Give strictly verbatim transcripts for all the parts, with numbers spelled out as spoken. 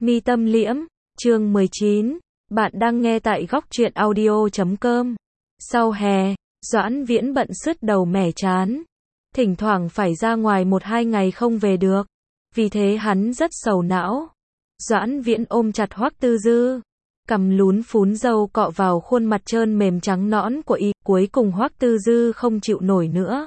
Mi Tâm Liễm, chương mười chín. Bạn đang nghe tại góc truyện audio chấm com. Sau hè, Doãn Viễn bận sứt đầu mẻ chán. Thỉnh thoảng phải ra ngoài một hai ngày không về được. Vì thế hắn rất sầu não. Doãn Viễn ôm chặt Hoắc Tư Dư. Cằm lún phún râu cọ vào khuôn mặt trơn mềm trắng nõn của y. Cuối cùng Hoắc Tư Dư không chịu nổi nữa.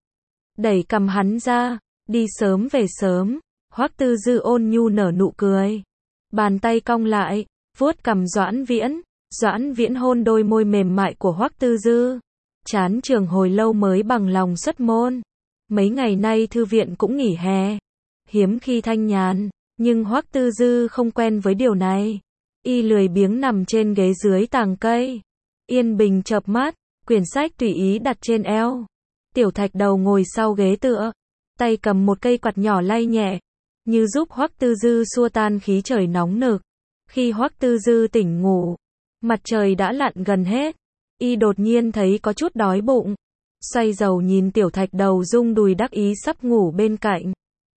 Đẩy cằm hắn ra. Đi sớm về sớm. Hoắc Tư Dư ôn nhu nở nụ cười. Bàn tay cong lại, vuốt cằm Doãn Viễn. Doãn Viễn hôn đôi môi mềm mại của Hoắc Tư Dư. Chán trường hồi lâu mới bằng lòng xuất môn. Mấy ngày nay thư viện cũng nghỉ hè. Hiếm khi thanh nhàn, nhưng Hoắc Tư Dư không quen với điều này. Y lười biếng nằm trên ghế dưới tàng cây. Yên bình chợp mắt, quyển sách tùy ý đặt trên eo. Tiểu Thạch Đầu ngồi sau ghế tựa, tay cầm một cây quạt nhỏ lay nhẹ, như giúp Hoắc Tư Dư xua tan khí trời nóng nực. Khi Hoắc Tư Dư tỉnh ngủ, mặt trời đã lặn gần hết, y đột nhiên thấy có chút đói bụng. Xoay dầu nhìn Tiểu Thạch Đầu rung đùi đắc ý sắp ngủ bên cạnh.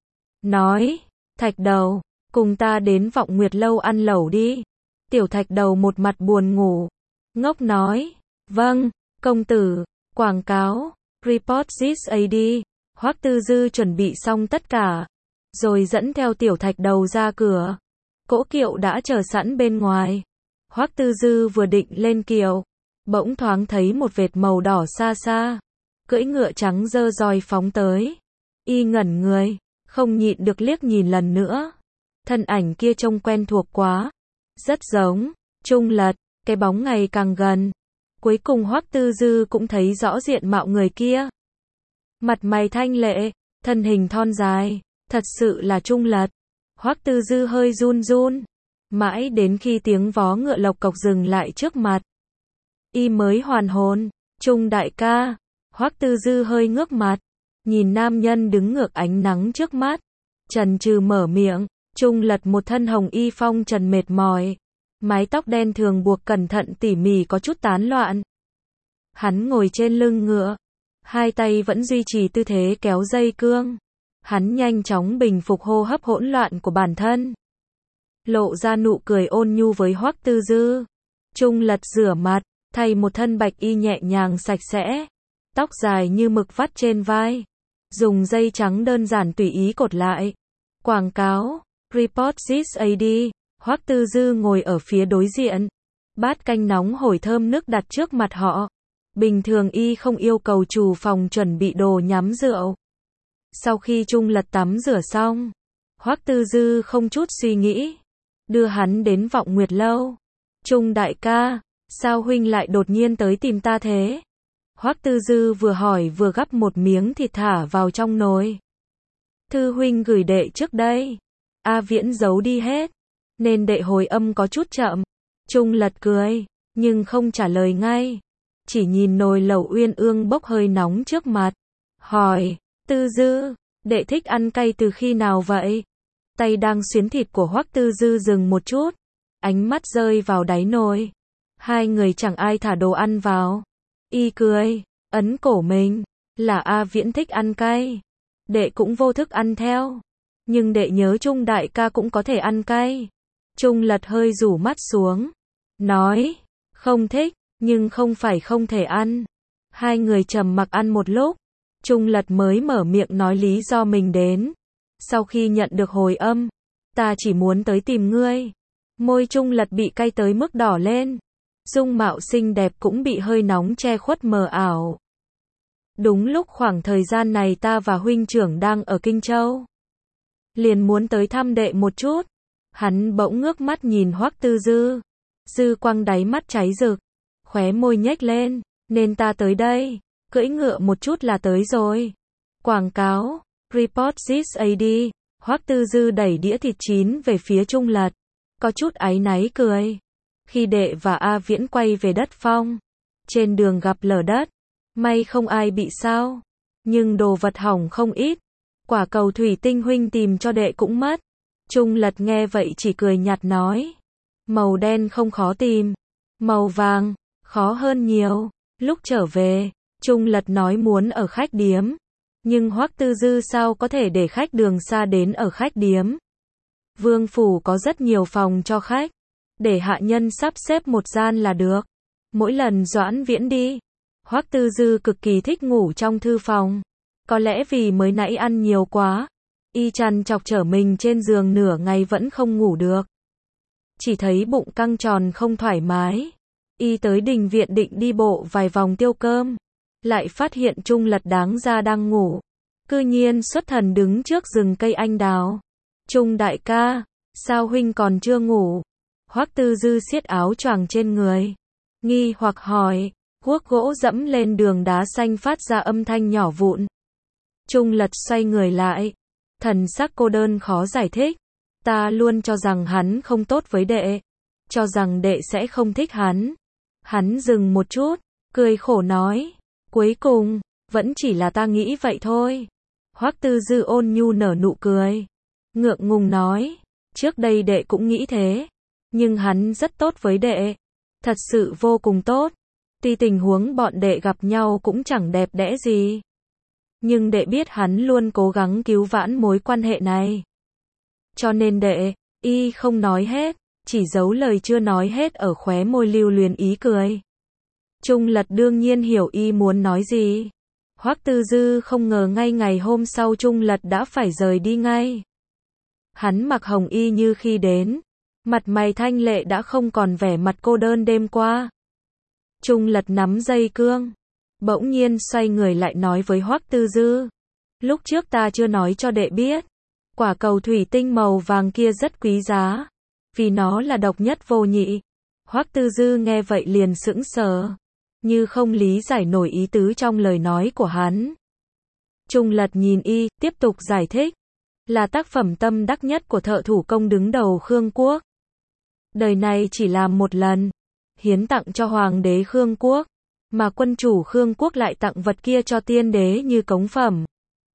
Nói, Thạch Đầu, cùng ta đến Vọng Nguyệt Lâu ăn lẩu đi. Tiểu Thạch Đầu một mặt buồn ngủ, ngốc nói, vâng, công tử, quảng cáo, report this a đi. Hoắc Tư Dư chuẩn bị xong tất cả, rồi dẫn theo Tiểu Thạch Đầu ra cửa. Cỗ kiệu đã chờ sẵn bên ngoài. Hoắc Tư Dư vừa định lên kiệu, bỗng thoáng thấy một vệt màu đỏ xa xa, cưỡi ngựa trắng giơ roi phóng tới. Y ngẩn người, không nhịn được liếc nhìn lần nữa. Thân ảnh kia trông quen thuộc quá, rất giống Trung Lật. Cái bóng ngày càng gần, cuối cùng Hoắc Tư Dư cũng thấy rõ diện mạo người kia. Mặt mày thanh lệ, thân hình thon dài, thật sự là Trung Lật. Hoắc Tư Dư hơi run run, mãi đến khi tiếng vó ngựa lộc cộc dừng lại trước mặt, y mới hoàn hồn. Trung đại ca. Hoắc Tư Dư hơi ngước mặt, nhìn nam nhân đứng ngược ánh nắng trước mắt, chần chừ mở miệng. Trung Lật một thân hồng y phong trần mệt mỏi, mái tóc đen thường buộc cẩn thận tỉ mỉ có chút tán loạn. Hắn ngồi trên lưng ngựa, hai tay vẫn duy trì tư thế kéo dây cương. Hắn nhanh chóng bình phục hô hấp hỗn loạn của bản thân, lộ ra nụ cười ôn nhu với Hoắc Tư Dư. Trung Lật rửa mặt, thay một thân bạch y nhẹ nhàng sạch sẽ, tóc dài như mực vắt trên vai, dùng dây trắng đơn giản tùy ý cột lại. Quảng cáo, report this a đi. Hoắc Tư Dư ngồi ở phía đối diện, bát canh nóng hổi thơm nức đặt trước mặt họ. Bình thường y không yêu cầu chủ phòng chuẩn bị đồ nhắm rượu. Sau khi Trung Lật tắm rửa xong, Hoắc Tư Dư không chút suy nghĩ, đưa hắn đến Vọng Nguyệt Lâu. Trung đại ca, sao huynh lại đột nhiên tới tìm ta thế? Hoắc Tư Dư vừa hỏi vừa gắp một miếng thịt thả vào trong nồi. Thư huynh gửi đệ trước đây, A Viễn giấu đi hết, nên đệ hồi âm có chút chậm. Trung Lật cười, nhưng không trả lời ngay, chỉ nhìn nồi lẩu uyên ương bốc hơi nóng trước mặt, hỏi, Tư Dư, đệ thích ăn cay từ khi nào vậy? Tay đang xuyến thịt của Hoắc Tư Dư dừng một chút, ánh mắt rơi vào đáy nồi. Hai người chẳng ai thả đồ ăn vào. Y cười, ấn cổ mình, là A Viễn thích ăn cay, đệ cũng vô thức ăn theo. Nhưng đệ nhớ Trung đại ca cũng có thể ăn cay. Trung Lật hơi rủ mắt xuống, nói, không thích, nhưng không phải không thể ăn. Hai người trầm mặc ăn một lúc, Trung Lật mới mở miệng nói lý do mình đến. Sau khi nhận được hồi âm, ta chỉ muốn tới tìm ngươi. Môi Trung Lật bị cay tới mức đỏ lên, dung mạo xinh đẹp cũng bị hơi nóng che khuất mờ ảo. Đúng lúc khoảng thời gian này ta và huynh trưởng đang ở Kinh Châu, liền muốn tới thăm đệ một chút. Hắn bỗng ngước mắt nhìn Hoắc Tư Dư, dư quang đáy mắt cháy rực, khóe môi nhếch lên, nên ta tới đây, cưỡi ngựa một chút là tới rồi. Quảng cáo, report this a đi. Hoắc Tư Dư đẩy đĩa thịt chín về phía Trung Lật, có chút áy náy cười. Khi đệ và A Viễn quay về đất phong, trên đường gặp lở đất, may không ai bị sao, nhưng đồ vật hỏng không ít. Quả cầu thủy tinh huynh tìm cho đệ cũng mất. Trung Lật nghe vậy chỉ cười nhạt nói, màu đen không khó tìm, màu vàng khó hơn nhiều. Lúc trở về, Trung Lật nói muốn ở khách điếm, nhưng Hoắc Tư Dư sao có thể để khách đường xa đến ở khách điếm. Vương phủ có rất nhiều phòng cho khách, để hạ nhân sắp xếp một gian là được. Mỗi lần Doãn Viễn đi, Hoắc Tư Dư cực kỳ thích ngủ trong thư phòng. Có lẽ vì mới nãy ăn nhiều quá, y trằn trọc trở mình trên giường nửa ngày vẫn không ngủ được. Chỉ thấy bụng căng tròn không thoải mái. Y tới đình viện định đi bộ vài vòng tiêu cơm, lại phát hiện Trung Lật đáng ra đang ngủ. Cư nhiên xuất thần đứng trước rừng cây anh đào. Trung đại ca, sao huynh còn chưa ngủ? Hoắc Tư Dư siết áo choàng trên người, nghi hoặc hỏi. Guốc gỗ dẫm lên đường đá xanh phát ra âm thanh nhỏ vụn. Trung Lật xoay người lại, thần sắc cô đơn khó giải thích. Ta luôn cho rằng hắn không tốt với đệ, cho rằng đệ sẽ không thích hắn. Hắn dừng một chút, cười khổ nói, cuối cùng, vẫn chỉ là ta nghĩ vậy thôi. Hoắc Tư Dư ôn nhu nở nụ cười, ngượng ngùng nói, trước đây đệ cũng nghĩ thế, nhưng hắn rất tốt với đệ, thật sự vô cùng tốt. Tuy tình huống bọn đệ gặp nhau cũng chẳng đẹp đẽ gì, nhưng đệ biết hắn luôn cố gắng cứu vãn mối quan hệ này. Cho nên đệ, y không nói hết, chỉ giấu lời chưa nói hết ở khóe môi lưu luyến ý cười. Trung Lật đương nhiên hiểu y muốn nói gì. Hoắc Tư Dư không ngờ ngay ngày hôm sau Trung Lật đã phải rời đi ngay. Hắn mặc hồng y như khi đến, mặt mày thanh lệ đã không còn vẻ mặt cô đơn đêm qua. Trung Lật nắm dây cương, bỗng nhiên xoay người lại nói với Hoắc Tư Dư, lúc trước ta chưa nói cho đệ biết, quả cầu thủy tinh màu vàng kia rất quý giá, vì nó là độc nhất vô nhị. Hoắc Tư Dư nghe vậy liền sững sờ, như không lý giải nổi ý tứ trong lời nói của hắn. Trung Lật nhìn y, tiếp tục giải thích, là tác phẩm tâm đắc nhất của thợ thủ công đứng đầu Khương Quốc. Đời này chỉ làm một lần, hiến tặng cho hoàng đế Khương Quốc, mà quân chủ Khương Quốc lại tặng vật kia cho tiên đế như cống phẩm.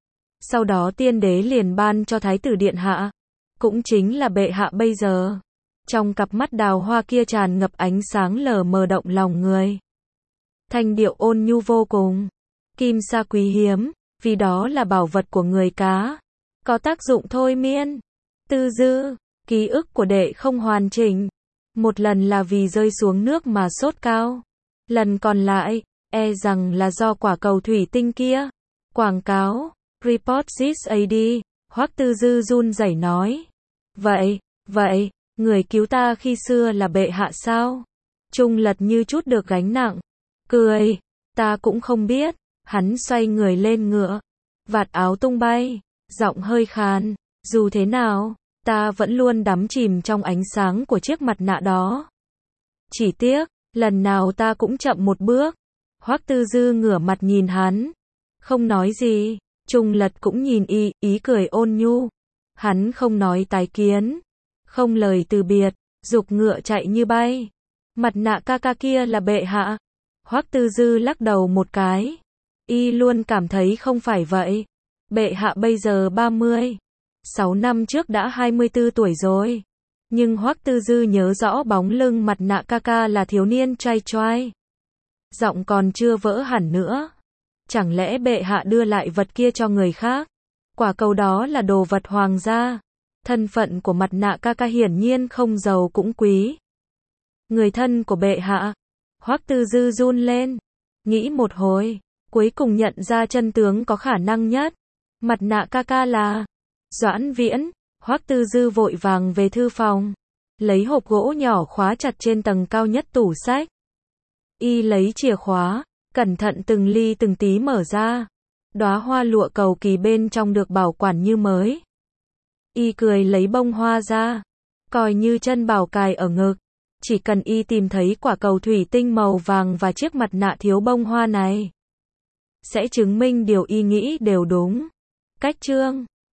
Sau đó tiên đế liền ban cho thái tử điện hạ, cũng chính là bệ hạ bây giờ. Trong cặp mắt đào hoa kia tràn ngập ánh sáng lờ mờ động lòng người. Thanh điệu ôn nhu vô cùng, kim sa quý hiếm, vì đó là bảo vật của người cá, có tác dụng thôi miên. Tư Dư, ký ức của đệ không hoàn chỉnh. Một lần là vì rơi xuống nước mà sốt cao, lần còn lại, e rằng là do quả cầu thủy tinh kia. Quảng cáo, report this a đi, Hoắc Tư Dư run rẩy nói. Vậy, vậy, người cứu ta khi xưa là bệ hạ sao? Trung Lật như chút được gánh nặng, cười, ta cũng không biết. Hắn xoay người lên ngựa, vạt áo tung bay, giọng hơi khàn, dù thế nào, ta vẫn luôn đắm chìm trong ánh sáng của chiếc mặt nạ đó. Chỉ tiếc, lần nào ta cũng chậm một bước. Hoắc Tư Dư ngửa mặt nhìn hắn, không nói gì. Trung Lật cũng nhìn y, ý cười ôn nhu. Hắn không nói tái kiến, không lời từ biệt, giục ngựa chạy như bay. Mặt nạ ca ca kia là bệ hạ. Hoắc Tư Dư lắc đầu một cái. Y luôn cảm thấy không phải vậy. Bệ hạ bây giờ ba mươi. Sáu năm trước đã hai mươi tư tuổi rồi. Nhưng Hoắc Tư Dư nhớ rõ bóng lưng mặt nạ ca ca là thiếu niên trai trai. Giọng còn chưa vỡ hẳn nữa. Chẳng lẽ bệ hạ đưa lại vật kia cho người khác? Quả cầu đó là đồ vật hoàng gia. Thân phận của mặt nạ ca ca hiển nhiên không giàu cũng quý. Người thân của bệ hạ. Hoắc Tư Dư run lên. Nghĩ một hồi, cuối cùng nhận ra chân tướng có khả năng nhất. Mặt nạ ca ca là Doãn Viễn. Hoắc Tư Dư vội vàng về thư phòng, lấy hộp gỗ nhỏ khóa chặt trên tầng cao nhất tủ sách. Y lấy chìa khóa, cẩn thận từng ly từng tí mở ra. Đóa hoa lụa cầu kỳ bên trong được bảo quản như mới. Y cười lấy bông hoa ra, coi như chân bảo cài ở ngực. Chỉ cần y tìm thấy quả cầu thủy tinh màu vàng và chiếc mặt nạ thiếu bông hoa này, sẽ chứng minh điều y nghĩ đều đúng. Cách chương